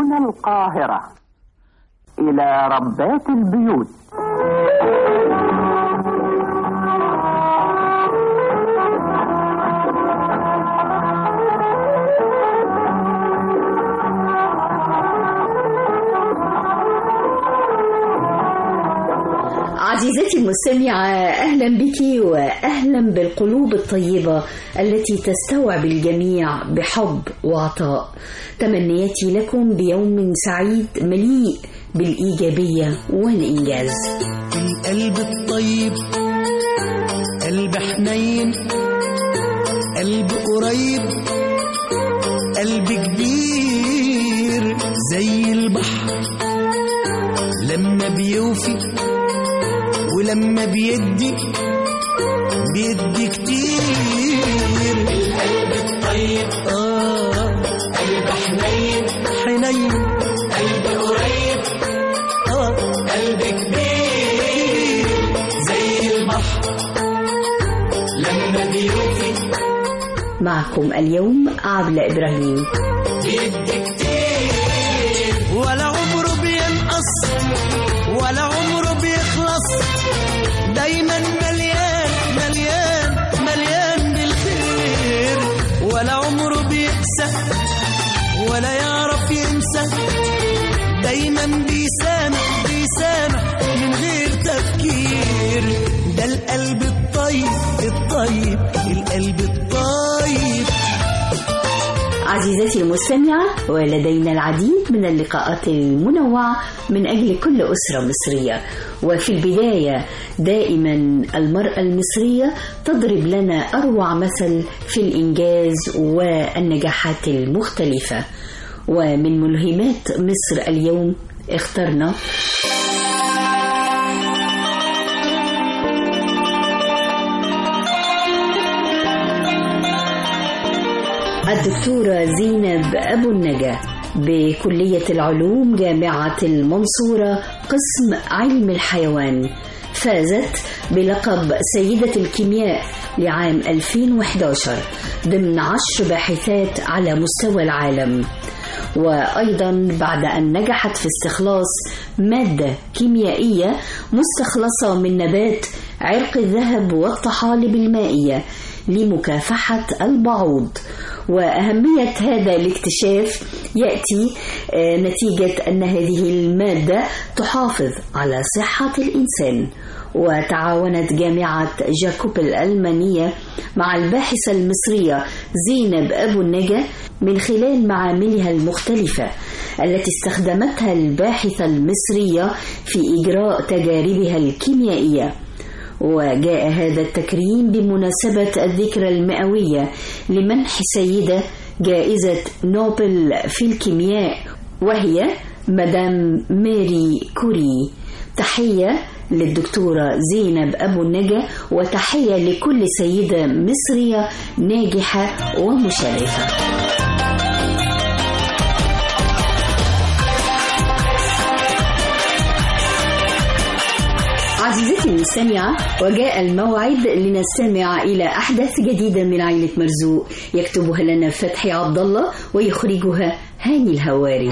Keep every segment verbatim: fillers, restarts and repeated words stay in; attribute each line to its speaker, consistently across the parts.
Speaker 1: هنا القاهرة. إلى ربات البيوت.
Speaker 2: عزيزتي المستمعة، أهلا بك وأهلا بالقلوب الطيبة التي تستوعب الجميع بحب وعطاء. تمنياتي لكم بيوم سعيد مليء بالإيجابية والإنجاز.
Speaker 3: القلب الطيب، قلب حنين، قلب قريب، قلب كبير زي البحر لما بيوفي ولما بيدي بيدي كتير. القلب الطيب آه قلب حنين حنين، قلب قريب آه قلب كبير زي البحر لما بيوفي.
Speaker 2: معكم اليوم عبلة إبراهيم.
Speaker 3: بيدي كتير ولا عمره بينقص ولا عمره بيخلص، دايما مليان مليان مليان بالخير، ولا عمره بيقسى ولا يعرف ينسى، دايما بيسامح بيسامح من غير تفكير. ده القلب الطيب الطيب القلب الطيب.
Speaker 2: عزيزتي المستمعة، ولدينا العديد من اللقاءات المنوعة من أجل كل أسرة مصرية. وفي البداية دائما المرأة المصرية تضرب لنا أروع مثل في الإنجاز والنجاحات المختلفة. ومن ملهمات مصر اليوم اخترنا الدكتورة زينب أبو النجا بكلية العلوم جامعة المنصورة قسم علم الحيوان. فازت بلقب سيدة الكيمياء لعام ألفين وإحدى عشر ضمن عشر باحثات على مستوى العالم. وأيضا بعد أن نجحت في استخلاص مادة كيميائية مستخلصة من نبات عرق الذهب والطحالب المائية لمكافحة البعوض. وأهمية هذا الاكتشاف يأتي نتيجة أن هذه المادة تحافظ على صحة الإنسان. وتعاونت جامعة جاكوب الألمانية مع الباحثة المصرية زينب أبو النجا من خلال معاملها المختلفة التي استخدمتها الباحثة المصرية في إجراء تجاربها الكيميائية. وجاء هذا التكريم بمناسبة الذكرى المئوية لمنح سيدة جائزة نوبل في الكيمياء وهي مدام ماري كوري. تحية للدكتورة زينب أبو النجا وتحية لكل سيدة مصرية ناجحة ومشرفة. عزيزتي المستمعة، وجاء الموعد لنستمع إلى أحداث جديدة من عائلة مرزوق، يكتبها لنا فتحي عبد الله ويخرجها هاني الهواري.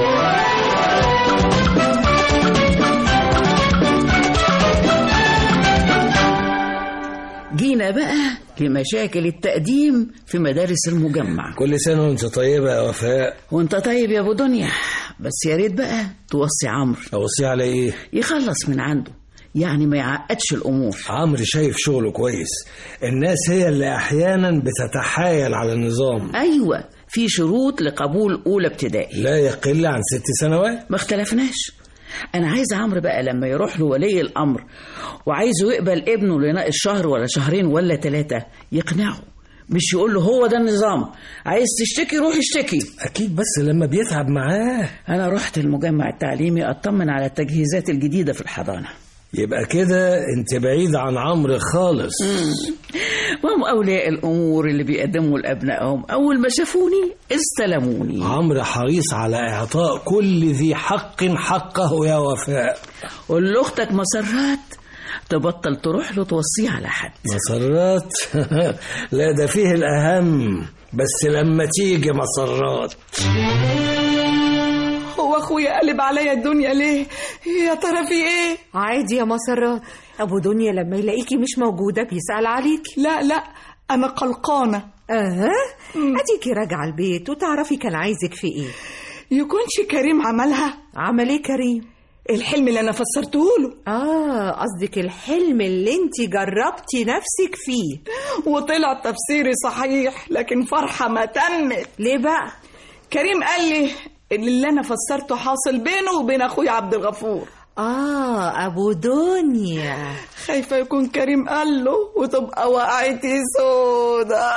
Speaker 4: جينا بقى لمشاكل التقديم في مدارس المجمع.
Speaker 5: كل سنة وانت طيبة يا وفاء.
Speaker 4: وانت طيب يا ابو دنيا، بس يا ريت بقى توصي عمرو.
Speaker 5: اوصيه على ايه؟
Speaker 4: يخلص من عنده، يعني ما يعقدش الامور.
Speaker 5: عمرو شايف شغله كويس، الناس هي اللي احيانا بتتحايل على النظام.
Speaker 4: ايوه، في شروط لقبول اولى ابتدائي
Speaker 5: لا يقل عن ست سنوات.
Speaker 4: ما اختلفناش. انا عايز عمرو بقى لما يروح له ولي الامر وعايزه يقبل ابنه لناقص شهر ولا شهرين ولا ثلاثة يقنعه، مش يقول له هو ده النظام، عايز تشتكي روح اشتكي.
Speaker 5: اكيد، بس لما بيتعب معاه.
Speaker 4: انا رحت المجمع التعليمي اطمن على التجهيزات الجديدة في الحضانة.
Speaker 5: يبقى كده انت بعيد عن عمرو خالص.
Speaker 4: وهم اولياء الامور اللي بيقدموا لابنائهم اول ما شافوني استلموني.
Speaker 5: عمرو حريص على اعطاء كل ذي حق حقه يا وفاء.
Speaker 4: قول لاختك مسرات تبطل تروح له توصيه على حد.
Speaker 5: مسرات؟ لا، ده فيه الاهم، بس لما تيجي مسرات.
Speaker 4: هو
Speaker 6: اخويا قلب عليا الدنيا ليه؟ يا ترى في ايه؟
Speaker 7: عادي يا مسرات، ابو دنيا لما يلاقيكي مش موجودة بيسأل عليكي.
Speaker 6: لا لا انا قلقانة.
Speaker 7: اه اديكي راجعة البيت وتعرفي كان عايزك في ايه.
Speaker 6: يكونش كريم عملها؟
Speaker 7: عمل ايه كريم؟
Speaker 6: الحلم اللي انا فسرته له.
Speaker 7: اه قصدك الحلم اللي انتي جربتي نفسك فيه
Speaker 6: وطلع تفسيري صحيح، لكن فرحة ما تمت.
Speaker 7: ليه بقى؟
Speaker 6: كريم قال لي ان اللي انا فسرته حاصل بينه وبين اخويا عبد الغفور.
Speaker 7: اه ابو دنيا.
Speaker 6: خايفة يكون كريم قال له وتبقى وقعتي سودة.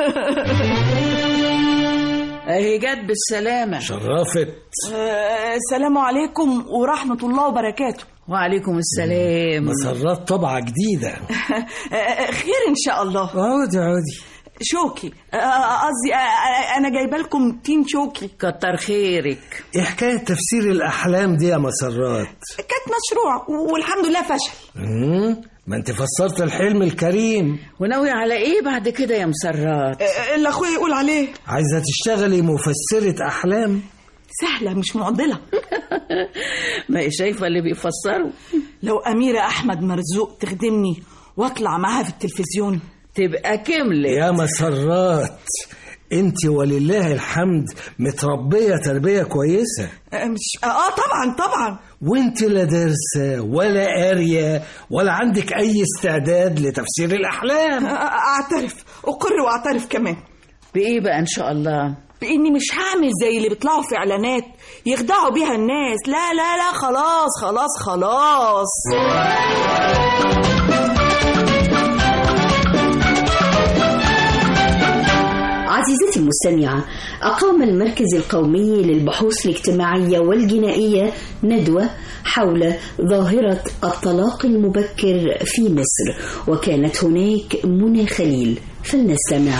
Speaker 4: اهي جت بالسلامة.
Speaker 5: شرفت.
Speaker 6: آه السلام عليكم ورحمة الله وبركاته.
Speaker 4: وعليكم السلام.
Speaker 5: مسرات طبعة جديدة.
Speaker 6: خير ان شاء الله.
Speaker 5: عودي عودي.
Speaker 6: شوكي قصدي انا جايبه لكم تين شوكي.
Speaker 4: كتر خيرك.
Speaker 5: ايه حكايه تفسير الاحلام دي يا مسرات؟
Speaker 6: كانت مشروع والحمد لله فشل.
Speaker 5: امم ما انت فسرت الحلم الكريم.
Speaker 4: وناوي على ايه بعد كده يا مسرات؟
Speaker 6: اللي اخويا يقول عليه.
Speaker 5: عايزه تشتغلي مفسره احلام؟
Speaker 6: سهله مش معضله.
Speaker 4: ما هي شايفه اللي بيفسروا.
Speaker 6: لو اميره احمد مرزوق تخدمني واطلع معاها في التلفزيون
Speaker 4: تبقى كملت.
Speaker 5: يا مسرات انت ولله الحمد متربيه تربيه كويسه.
Speaker 6: مش اه طبعا طبعا.
Speaker 5: وانت لا دارسه ولا قاريه ولا عندك اي استعداد لتفسير الاحلام.
Speaker 6: اعترف اقر واعترف كمان.
Speaker 4: بايه بقى ان شاء الله؟
Speaker 6: باني مش هعمل زي اللي بيطلعوا في اعلانات يخدعوا بيها الناس. لا لا لا خلاص خلاص خلاص.
Speaker 2: عزيزتي المستمعة، أقام المركز القومي للبحوث الاجتماعية والجنائية ندوة حول ظاهرة الطلاق المبكر في مصر، وكانت هناك منى خليل، فلنستمع.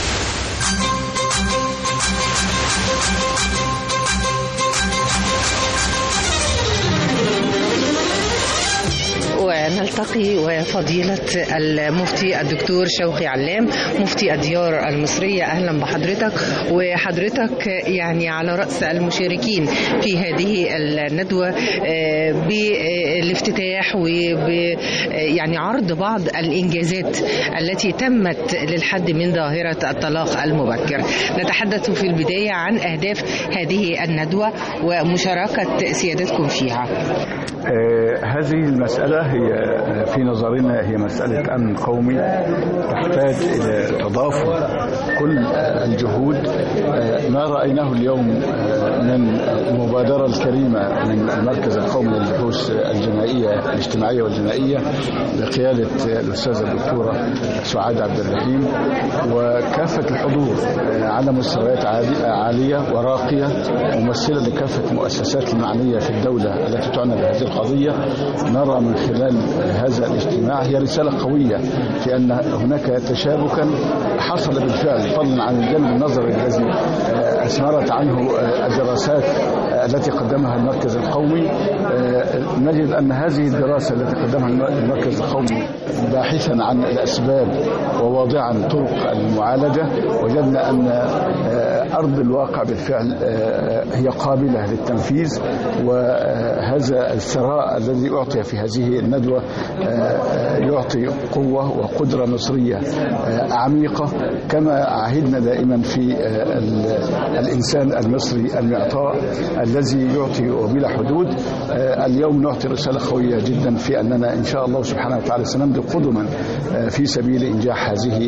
Speaker 8: ونلتقي وفضيلة المفتي الدكتور شوقي علام مفتي الديار المصرية. أهلا بحضرتك، وحضرتك يعني على رأس المشاركين في هذه الندوة بالافتتاح وب يعني عرض بعض الإنجازات التي تمت للحد من ظاهرة الطلاق المبكر. نتحدث في البداية عن أهداف هذه الندوة ومشاركة سيادتكم فيها.
Speaker 9: آه هذه المسألة هي في نظرنا هي مسألة أمن قومي تحتاج إلى تضافر كل الجهود. آه ما رأيناه اليوم آه من المبادرة الكريمة من المركز القومي للبحوث الجنائية الاجتماعية والجنائية بقيادة الأستاذة الدكتورة سعاد عبد الرحيم وكافة الحضور آه على مستويات عالية وراقية ممثلة لكافة المؤسسات المعنية في الدولة التي تعنى بهذه القضية. نرى من خلال هذا الاجتماع هي رسالة قوية في أن هناك تشابكا حصل بالفعل، فضلا عن الجانب النظري الذي أثمرت عنه الدراسات التي قدمها المركز القومي. نجد أن هذه الدراسة التي قدمها المركز القومي باحثا عن الأسباب وواضعا طرق المعالجة، وجدنا أن أرض الواقع بالفعل هي قابلة للتنفيذ. وهذا الثراء الذي أعطي في هذه الندوة يعطي قوة وقدرة مصرية عميقة، كما عهدنا دائما في الإنسان المصري المعطاء الذي يعطي وبلا حدود. اليوم نعطي رسالة قوية جدا في أننا إن شاء الله سبحانه وتعالى سنمضي قدما في سبيل إنجاح هذه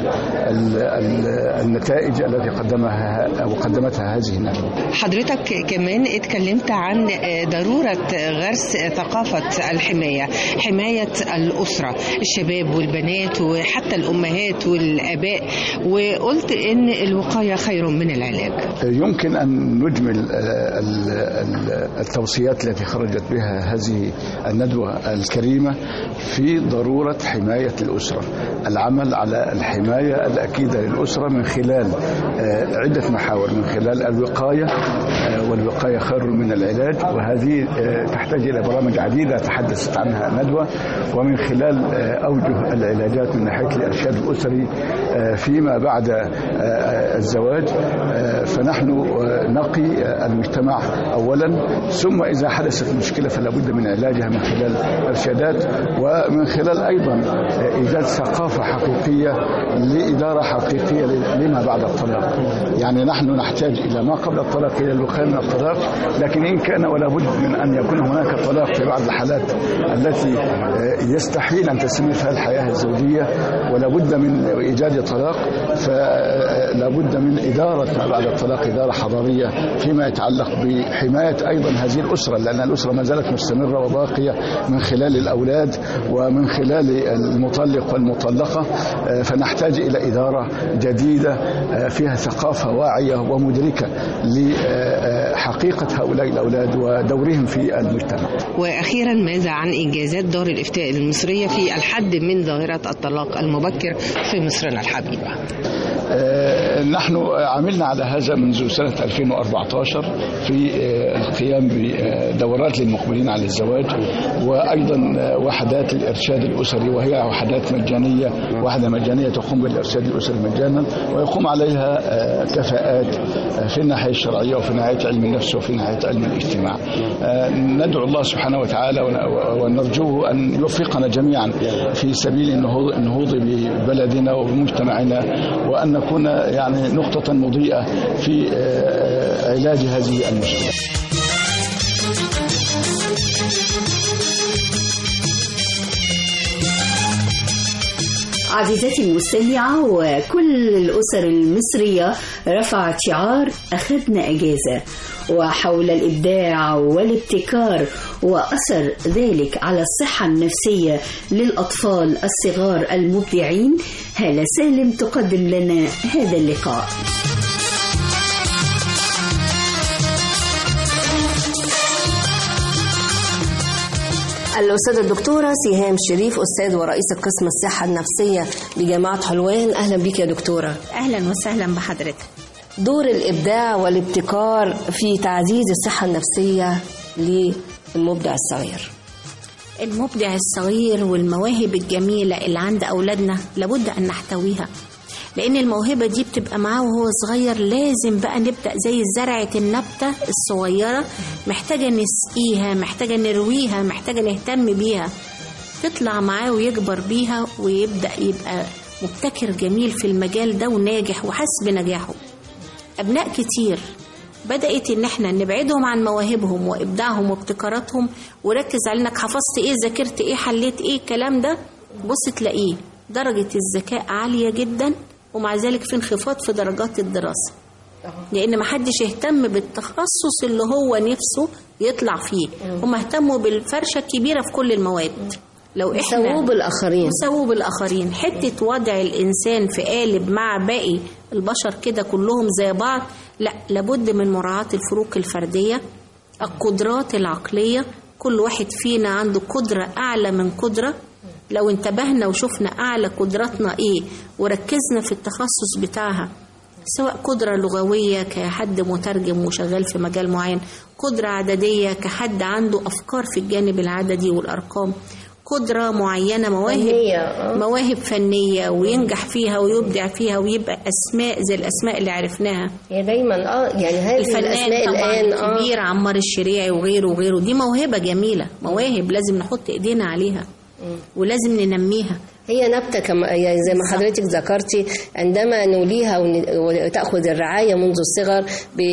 Speaker 9: النتائج التي قدمها أو قدمتها هذه الندوة.
Speaker 8: حضرتك كمان اتكلمت عن ضرورة غرس ثقافة الحماية، حماية الأسرة، الشباب والبنات وحتى الأمهات والآباء، وقلت إن الوقاية خير من العلاج.
Speaker 9: يمكن أن نجمل التوصيات التي خرجت بها هذه الندوة الكريمة في ضرورة حماية الأسرة، العمل على الحماية الأكيدة للأسرة من خلال عدة محاور، من خلال الوقاية، والوقاية خير من العلاج، وهذه تحتاج إلى برامج عديدة تحدثت عنها الندوة، ومن خلال أوجه العلاجات من ناحية الإرشاد الأسري فيما بعد الزواج، فنحن نقي المجتمع أولا، ثم إذا حدثت مشكلة فلا بد من علاجها من خلال إرشادات، ومن خلال أيضا إيجاد ثقافة حقيقية لإدارة حقيقية لما بعد الطلاق. يعني نحن نحتاج إلى ما قبل الطلاق، إلى الوقاية من الطلاق، لكن إن كان ولا بد من أن يكون هناك طلاق في بعض الحالات التي يستحيل أن تستمر فيها الحياة الزوجية ولا بد من إيجاد طلاق، فلا بد من إدارة ما بعد الطلاق إدارة حضارية فيما يتعلق بحماية أيضا هذه الأسرة، لأن الأسرة ما زالت مستمرة وباقية من خلال الأولاد ومن خلال المطلق والمطلقة. فنحتاج إلى إدارة جديدة فيها ثقافة واعية ومدركة لحقيقة هؤلاء الأولاد ودورهم في المجتمع.
Speaker 8: وأخيرا، ماذا عن إنجازات دار الإفتاء المصرية في الحد من ظاهرة الطلاق المبكر في مصرنا الحبيبة؟
Speaker 9: نحن عملنا على هذا منذ سنة ألفين وأربعة عشر في القيام بدورات للمقبلين على الزواج، وأيضا وحدات الإرشاد الأسري، وهي وحدات مجانية، وحدة مجانية تقوم بالإرشاد الأسري مجانا، ويقوم عليها كفاءات في الناحية الشرعية وفي ناحية علم النفس وفي ناحية علم الاجتماع. ندعو الله سبحانه وتعالى ونرجوه أن يوفقنا جميعا في سبيل النهوض ببلدنا وبمجتمعنا، وأن نكون يعني نقطة مضيئة في علاج هذه المشكلة.
Speaker 2: عزيزتي المستمعة، وكل الأسر المصرية رفعت شعار أخذنا أجازة، وحول الإبداع والابتكار وأثر ذلك على الصحة النفسية للأطفال الصغار المبدعين، هالة سالم تقدم لنا هذا اللقاء.
Speaker 10: الأستاذة الدكتورة سهام شريف، أستاذ ورئيس قسم الصحة النفسية بجامعة حلوان، أهلا بك يا دكتورة.
Speaker 11: أهلا وسهلا بحضرتك.
Speaker 10: دور الإبداع والابتكار في تعزيز الصحة النفسية للمبدع الصغير.
Speaker 11: المبدع الصغير والمواهب الجميلة اللي عند أولادنا لابد أن نحتويها، لأن الموهبة دي بتبقى معاه وهو صغير. لازم بقى نبدأ زي زرعة النبتة الصغيرة، محتاجة نسقيها، محتاجة نرويها، محتاجة نهتم بيها، تطلع معاه ويكبر بيها ويبدأ يبقى مبتكر جميل في المجال ده وناجح وحس بنجاحه. أبناء كتير بدأت إن احنا نبعدهم عن مواهبهم وإبداعهم وابتكاراتهم، وركز على إنك حفظت إيه، ذاكرت إيه، حليت إيه، الكلام ده بص تلاقيه درجة الذكاء عالية جدا، ومع ذلك في انخفاض في درجات الدراسة، لأن ما حدش يهتم بالتخصص اللي هو نفسه يطلع فيه، هم اهتموا بالفرشة الكبيرة في كل المواد. لو احنا
Speaker 10: مساووا بالآخرين
Speaker 11: مساووا بالآخرين حتة وضع الإنسان في قالب مع باقي البشر كده كلهم زي بعض، لا، لابد من مراعاة الفروق الفردية، القدرات العقلية، كل واحد فينا عنده قدرة أعلى من قدرة. لو انتبهنا وشفنا أعلى قدراتنا إيه وركزنا في التخصص بتاعها، سواء قدرة لغوية كحد مترجم وشغال في مجال معين، قدرة عددية كحد عنده أفكار في الجانب العددي والأرقام، قدرة معينة، مواهب فنية. مواهب فنية وينجح فيها ويبدع فيها ويبقى أسماء زي الأسماء اللي عرفناها.
Speaker 10: هي دايما اه يعني هذه الأسماء الآن
Speaker 11: اه كبير، عمار الشريعي وغيره وغيره، دي موهبة جميلة، مواهب لازم نحط إيدينا عليها ولازم ننميها.
Speaker 10: هي نبتة كما يعني زي ما حضرتك ذكرتي، عندما نوليها وتأخذ الرعاية منذ الصغر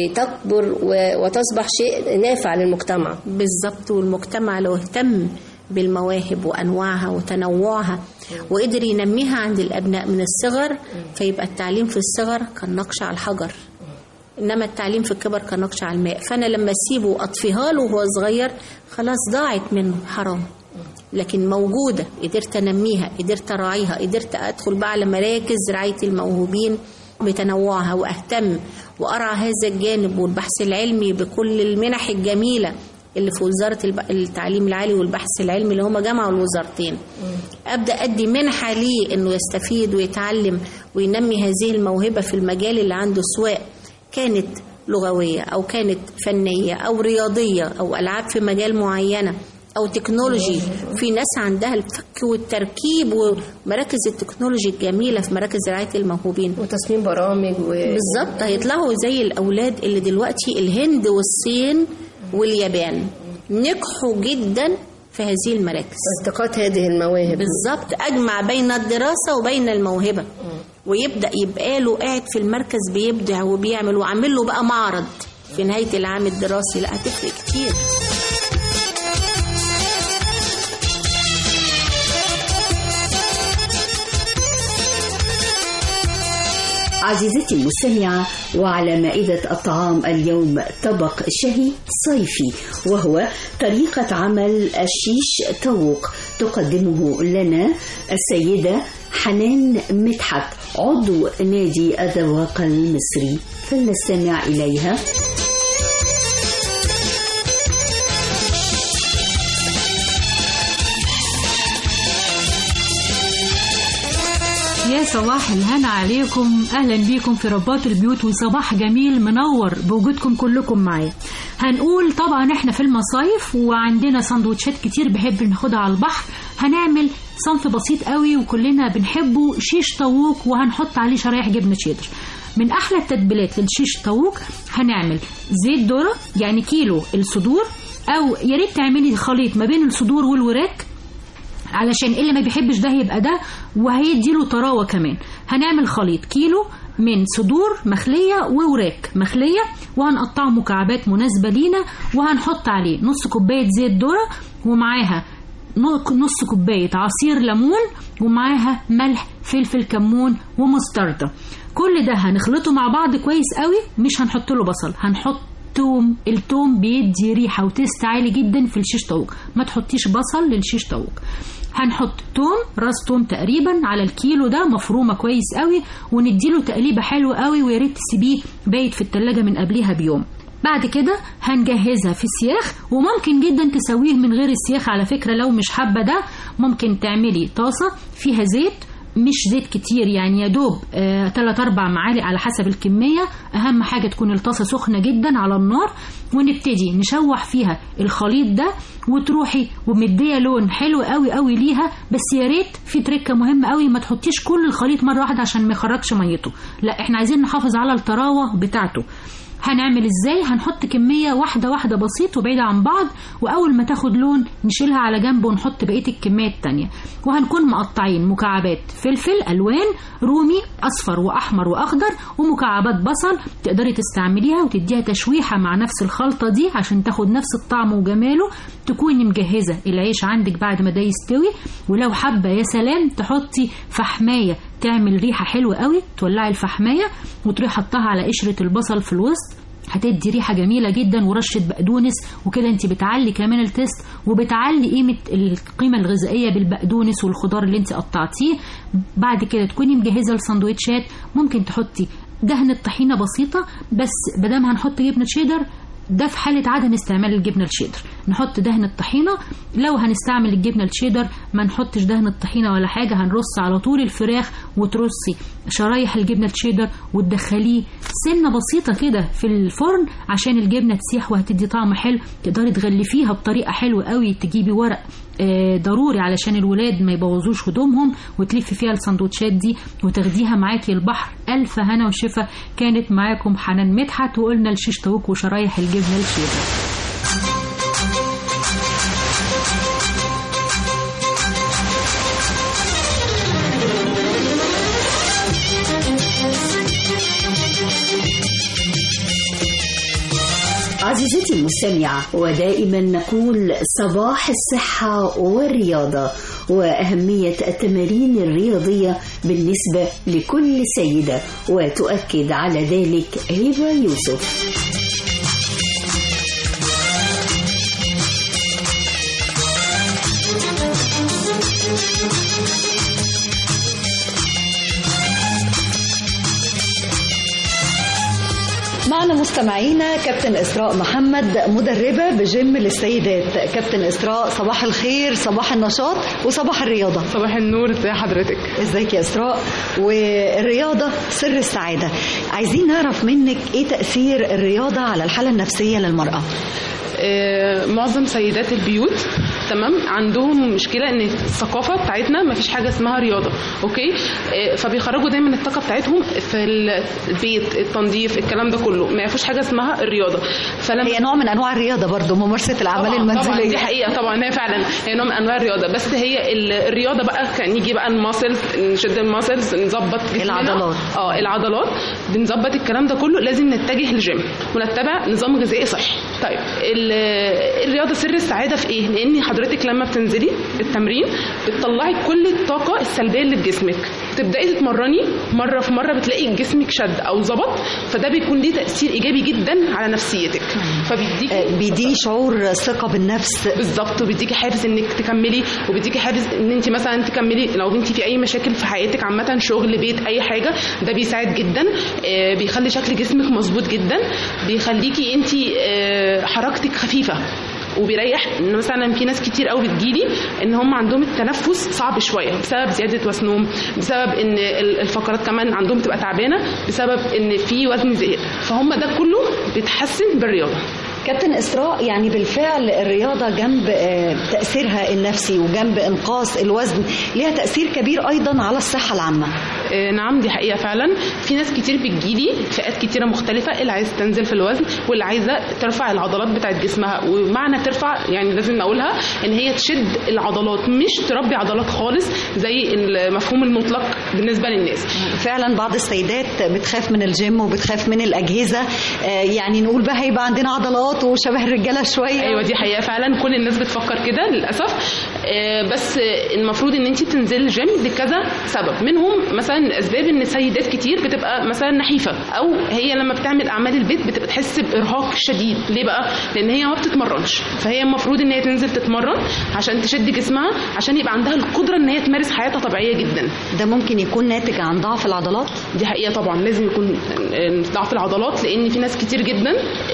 Speaker 10: بتكبر وتصبح شيء نافع للمجتمع.
Speaker 11: بالضبط، والمجتمع لو اهتم بالمواهب وأنواعها وتنوعها وقدر ينميها عند الأبناء من الصغر، فيبقى التعليم في الصغر كالنقش على الحجر، إنما التعليم في الكبر كالنقش على الماء. فأنا لما أسيبه وأطفيها له وهو صغير خلاص ضاعت منه، حرام. لكن موجودة، قدرت أنميها، قدرت أراعيها، قدرت أدخل بقى على مراكز رعاية الموهوبين بتنوعها وأهتم وأرعى هذا الجانب، والبحث العلمي بكل المنح الجميلة اللي في وزارة التعليم العالي والبحث العلمي اللي هم جامعة الوزارتين. أبدأ أدي منحة ليه إنه يستفيد ويتعلم وينمي هذه الموهبة في المجال اللي عنده، سواء كانت لغوية أو كانت فنية أو رياضية أو ألعاب في مجال معينة او تكنولوجي. في ناس عندها الفك والتركيب ومراكز التكنولوجي الجميله في مراكز رعايه الموهوبين
Speaker 10: وتصميم برامج و...
Speaker 11: بالظبط. هيطلعوا زي الاولاد اللي دلوقتي الهند والصين واليابان نجحوا جدا في هذه المراكز.
Speaker 10: التقاط هذه المواهب
Speaker 11: بالظبط، اجمع بين الدراسه وبين الموهبه. ويبدا يبقى له قاعد في المركز بيبدع وبيعمل وعامل له بقى معرض في نهايه العام الدراسي. لا هتفرق كتير.
Speaker 2: عزيزتي المستمعة، وعلى مائدة الطعام اليوم طبق شهي صيفي، وهو طريقة عمل الشيش طاووق تقدمه لنا السيدة حنان مدحت عضو نادي الذواق المصري، فلنستمع إليها.
Speaker 12: يا صباح الهنا عليكم، أهلا بيكم في رباط البيوت، وصباح جميل منور بوجودكم كلكم معايا. هنقول طبعا احنا في المصايف وعندنا سندوتشات كتير بحب ناخدها على البحر. هنعمل صنف بسيط قوي وكلنا بنحبه، شيش طاووق، وهنحط عليه شرايح جبنة شيدر. من أحلى التتبيلات للشيش طاووق هنعمل زيت ذرة، يعني كيلو الصدور، أو يا ريت تعملي خليط ما بين الصدور والوراك علشان اللي ما بيحبش ده يبقى ده، وهيديله طراوة كمان. هنعمل خليط كيلو من صدور مخلية ووراك مخلية، وهنقطعه مكعبات مناسبة لينا، وهنحط عليه نص كوباية زيت ذرة، ومعاها نص كوباية عصير ليمون، ومعاها ملح فلفل كمون ومستردة. كل ده هنخلطه مع بعض كويس قوي. مش هنحط له بصل، هنحط توم. التوم بيدي ريحة وتست عالي جدا في الشيش طاووق، ما تحطيش بصل للشيش طاووق. هنحط توم، راس توم تقريبا على الكيلو ده مفرومة كويس قوي، ونديله تقليبة حلوة قوي، وياريت تسيبيه بايت في التلاجة من قبلها بيوم. بعد كده هنجهزها في السياخ، وممكن جدا تسويه من غير السياخ على فكرة. لو مش حابة ده ممكن تعملي طاسة فيها زيت، مش زيت كتير يعني، يا دوب ثلاثة أربعة معالق على حسب الكمية. أهم حاجة تكون الطاسة سخنة جدا على النار، ونبتدي نشوح فيها الخليط ده، وتروحي ومديه لون حلو قوي قوي ليها. بس يا ريت في تركة مهمة قوي، ما تحطيش كل الخليط مرة واحدة عشان ما يخرجش ميته، لا احنا عايزين نحافظ على الطراوة بتاعته. هنعمل ازاي؟ هنحط كمية واحدة واحدة بسيط وبعيدة عن بعض، واول ما تاخد لون نشيلها على جنب ونحط بقية الكمية التانية. وهنكون مقطعين مكعبات فلفل الوان رومي اصفر واحمر واخضر، ومكعبات بصل تقدري تستعمليها وتديها تشويحة مع نفس الخلطة دي عشان تاخد نفس الطعم وجماله. تكوني مجهزة العيش عندك بعد ما ده يستوي، ولو حابة يا سلام تحطي فحماية تعمل ريحة حلوة قوي. تولعي الفحماية وتروحي حطها على قشرة البصل في الوسط، هتدي ريحة جميلة جدا، ورشة بقدونس، وكده انت بتعلي كمان التست وبتعلي قيمة القيمة الغذائية بالبقدونس والخضار اللي انت قطعتيه. بعد كده تكوني مجهزة السندوتشات. ممكن تحطي دهنة طحينة بسيطة، بس بدام هنحط جبنة شيدر ده في حالة عدم استعمال الجبنة الشيدر نحط دهنة طحينة. لو هنستعمل الجبنة الشيدر ما نحطش دهنة طحينة ولا حاجة، هنرص على طول الفراخ وترصي شرايح الجبنة الشيدر وتدخليه سنة بسيطة كده في الفرن عشان الجبنة تسيح وهتدي طعم حلو. تقدري تغلفيها بطريقة حلوة قوي، تجيبي ورق آه ضروري علشان الولاد ما يبوظوش هدومهم، وتلفي فيها السندوتشات دي وتاخديها معاكي البحر. ألف هنا وشفا. كانت معاكم حنان مدحت، وقلنا الشيش طاووق وشرايح الجبنة الشيدر.
Speaker 2: عزيزتي المستمعة، ودائما نقول صباح الصحة والرياضة وأهمية التمارين الرياضية بالنسبة لكل سيدة، وتؤكد على ذلك هبة يوسف.
Speaker 13: معنا مستمعينا كابتن إسراء محمد، مدربة بجيم للسيدات. كابتن إسراء صباح الخير، صباح النشاط وصباح الرياضة.
Speaker 14: صباح النور، ازي حضرتك؟
Speaker 13: ازيك يا إسراء؟ والرياضة سر السعادة، عايزين نعرف منك ايه تأثير الرياضة على الحالة النفسية للمرأة؟
Speaker 14: آه، معظم سيدات البيوت تمام. عندهم مشكله ان الثقافه بتاعتنا ما فيش حاجه اسمها رياضه، اوكي. فبيخرجوا دايما الطاقه بتاعتهم في البيت، التنظيف، الكلام ده كله، ما فيش حاجه اسمها الرياضه.
Speaker 13: فلما هي نوع من انواع الرياضه برضو، ممارسه الاعمال المنزليه.
Speaker 14: طبعا دي حقيقه، طبعا هي فعلا هي نوع من انواع الرياضه، بس هي الرياضه بقى كان يجي بقى الماسلز، نشد الماسلز، نظبط
Speaker 13: العضلات.
Speaker 14: اه العضلات بنظبط الكلام ده كله. لازم نتجه للجيم ونتبع نظام غذائي صحي. طيب الرياضه سر السعاده في ايه؟ لان حضرتك لما بتنزلي التمرين بتطلعي كل الطاقه السلبيه اللي في جسمك، تبداي تتمرني مره في مره بتلاقي جسمك شد او ظبط، فده بيكون ليه تاثير ايجابي جدا على نفسيتك. فبيديكي
Speaker 13: بيديني شعور ثقه بالنفس
Speaker 14: بالظبط، وبيديكي حافز انك تكملي، وبيديكي حافز ان انت مثلا تكملي لو انت في اي مشاكل في حياتك عامه، شغل، بيت، اي حاجه. ده بيساعد جدا، بيخلي شكل جسمك مظبوط جدا، بيخليكي انت حركتك خفيفه، وبيريح. ان مثلا في ناس كتير قوي بتجيلي ان هم عندهم التنفس صعب شويه بسبب زياده وزنهم، بسبب ان الفقرات كمان عندهم تبقى تعبانه، بسبب ان في وزن زائد، فهم ده كله بيتحسن بالرياضه.
Speaker 13: كابتن إسراء، يعني بالفعل الرياضة جنب تأثيرها النفسي وجنب إنقاص الوزن ليها تأثير كبير أيضا على الصحة العامة.
Speaker 14: نعم دي حقيقة فعلا. في ناس كتير بتجيلي فئات كتيرة مختلفة، اللي عايزة تنزل في الوزن واللي عايزة ترفع العضلات بتاعت جسمها. ومعنى ترفع يعني لازم نقولها ان هي تشد العضلات، مش تربي عضلات خالص زي المفهوم المطلق بالنسبة للناس.
Speaker 13: فعلا بعض السيدات بتخاف من الجيم وبتخاف من الأجهزة، يعني نقول بقى هيبقى عندنا عضلات وشبه الرجالة شوية.
Speaker 14: ايوه دي حقيقة فعلا، كل الناس بتفكر كده للأسف. بس المفروض ان انت تنزلي الجيم لكذا سبب، منهم مثلا اسباب ان سيدات كتير بتبقى مثلا نحيفه، او هي لما بتعمل اعمال البيت بتبقى تحس بارهاق شديد. ليه بقى؟ لان هي ما بتتمرنش، فهي المفروض ان هي تنزل تتمرن عشان تشد جسمها، عشان يبقى عندها القدره ان هي تمارس حياتها طبيعيه جدا.
Speaker 13: ده ممكن يكون ناتج عن ضعف العضلات.
Speaker 14: دي حقيقه طبعا، لازم يكون ضعف العضلات، لان في ناس كتير جدا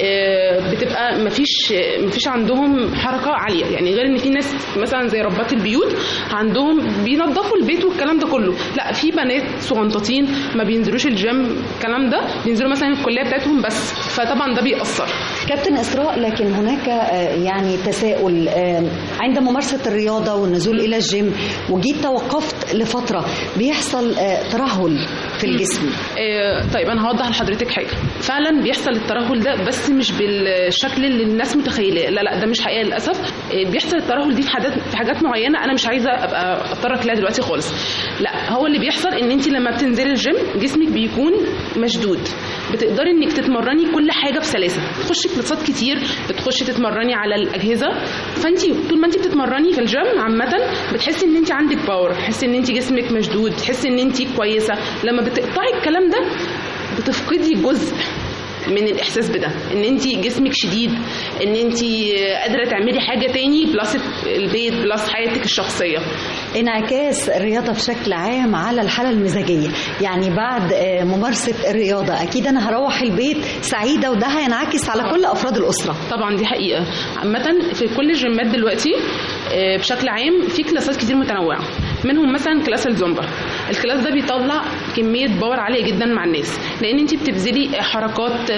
Speaker 14: بتبقى مفيش مفيش عندهم حركه عاليه. يعني غير ان في ناس مثلا زي ربات البيوت عندهم بينظفوا البيت والكلام ده كله، لا في بنات صغنطاطين ما بينزلوش الجيم الكلام ده، بينزلوا مثلا الكليه بتاعتهم بس، فطبعا ده بيأثر.
Speaker 13: كابتن إسراء، لكن هناك يعني تساؤل عند ممارسه الرياضه والنزول الى الجيم، وجيت توقفت لفتره، بيحصل ترهل في الجسم.
Speaker 14: طيب انا هوضح لحضرتك حاجه. فعلا بيحصل الترهل ده، بس مش بالشكل اللي الناس متخيلاه، لا لا ده مش حقيقه للاسف. بيحصل الترهل دي في حاجات في حاجات معينه انا مش عايزه ابقى اتطرق لها دلوقتي خالص. لا، هو اللي بيحصل ان انت لما بتنزلي الجيم جسمك بيكون مشدود، بتقدري انك تتمرني كل حاجه بسلاسه، تخشي كلاسات كتير، بتخشي تتمرني على الاجهزه، فانت طول ما انت بتتمرني في الجيم عامه بتحسي ان انت عندك باور، بتحسي ان انت جسمك مشدود، بتحسي ان انت كويسه. لما بتقطعي الكلام ده بتفقدي جزء من الاحساس بده، ان انت جسمك شديد، ان انت قادره تعملي حاجه تاني بلس البيت بلس حياتك الشخصيه.
Speaker 13: انعكاس الرياضه بشكل عام على الحاله المزاجيه، يعني بعد ممارسه الرياضه اكيد انا هروح البيت سعيده، وده هينعكس على كل افراد الاسره.
Speaker 14: طبعا دي حقيقه. عامه في كل الجيمات دلوقتي بشكل عام في كلاسات كتير متنوعه، منهم مثلا كلاس الزومبا. الكلاس ده بيطلع كميه باور عاليه جدا مع الناس، لان انت بتبذلي حركات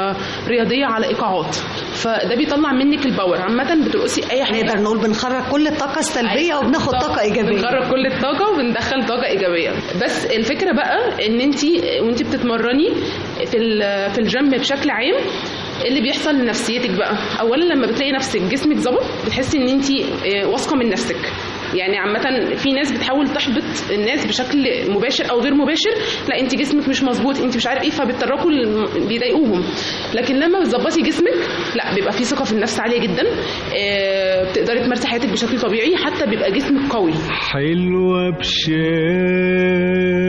Speaker 14: رياضيه على ايقاعات، فده بيطلع منك الباور. عامه بترقصي اي حاجه،
Speaker 13: نقدر نقول بنخرج كل الطاقه السلبيه وبناخد طاقه ايجابيه.
Speaker 14: بنخرج كل الطاقه وبندخل طاقه ايجابيه. بس الفكره بقى ان انت وانت بتتمرني في في الجيم بشكل عام اللي بيحصل لنفسيتك بقى. اولا لما بتلاقي نفسك جسمك ظبط بتحسي ان انت واثقه من نفسك. يعني عامه في ناس بتحاول تحبط الناس بشكل مباشر او غير مباشر، لا انت جسمك مش مظبوط، انت مش عارف ايه، فبيتطرقوا بيضايقوهم. لكن لما بتظبطي جسمك لا بيبقى في ثقه في النفس عاليه جدا، بتقدري تمارسي حياتك بشكل طبيعي، حتى بيبقى جسمك قوي.
Speaker 3: حلوه بشاك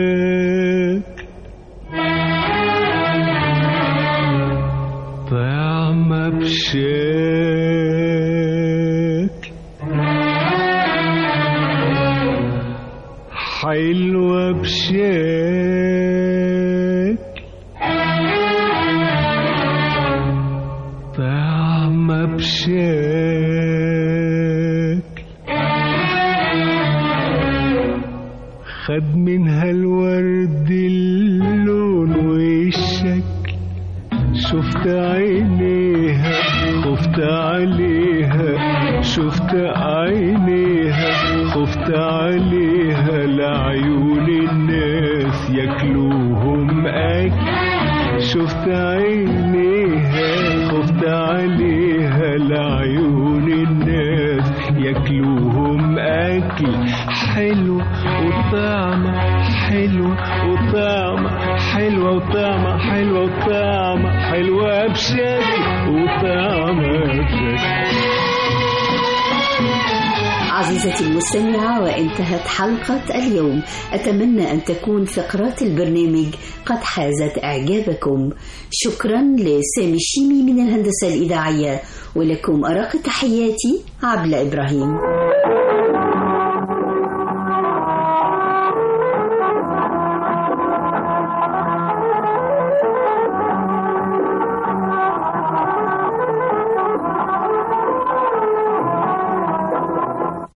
Speaker 3: طعمه بشاك حلوة بشاك طعمة بشاك خد منها الورد اللون والشكل، شفت عينيها خفت عليها شفت عينيها خفت عليها لعيون الناس ياكلوهم أكل. شفت عينيها خفت عليها لعيون الناس ياكلوهم أكل. حلو وطعمة حلو وطعمة حلوة وطعمة حلوة وطعمة حلوة بشكل وطعمة بشكل.
Speaker 2: عزيزتي المستمعة، وانتهت حلقة اليوم. أتمنى أن تكون فقرات البرنامج قد حازت إعجابكم. شكرا لسامي الشيمي من الهندسة الإذاعية، ولكم أرق تحياتي عبلة إبراهيم.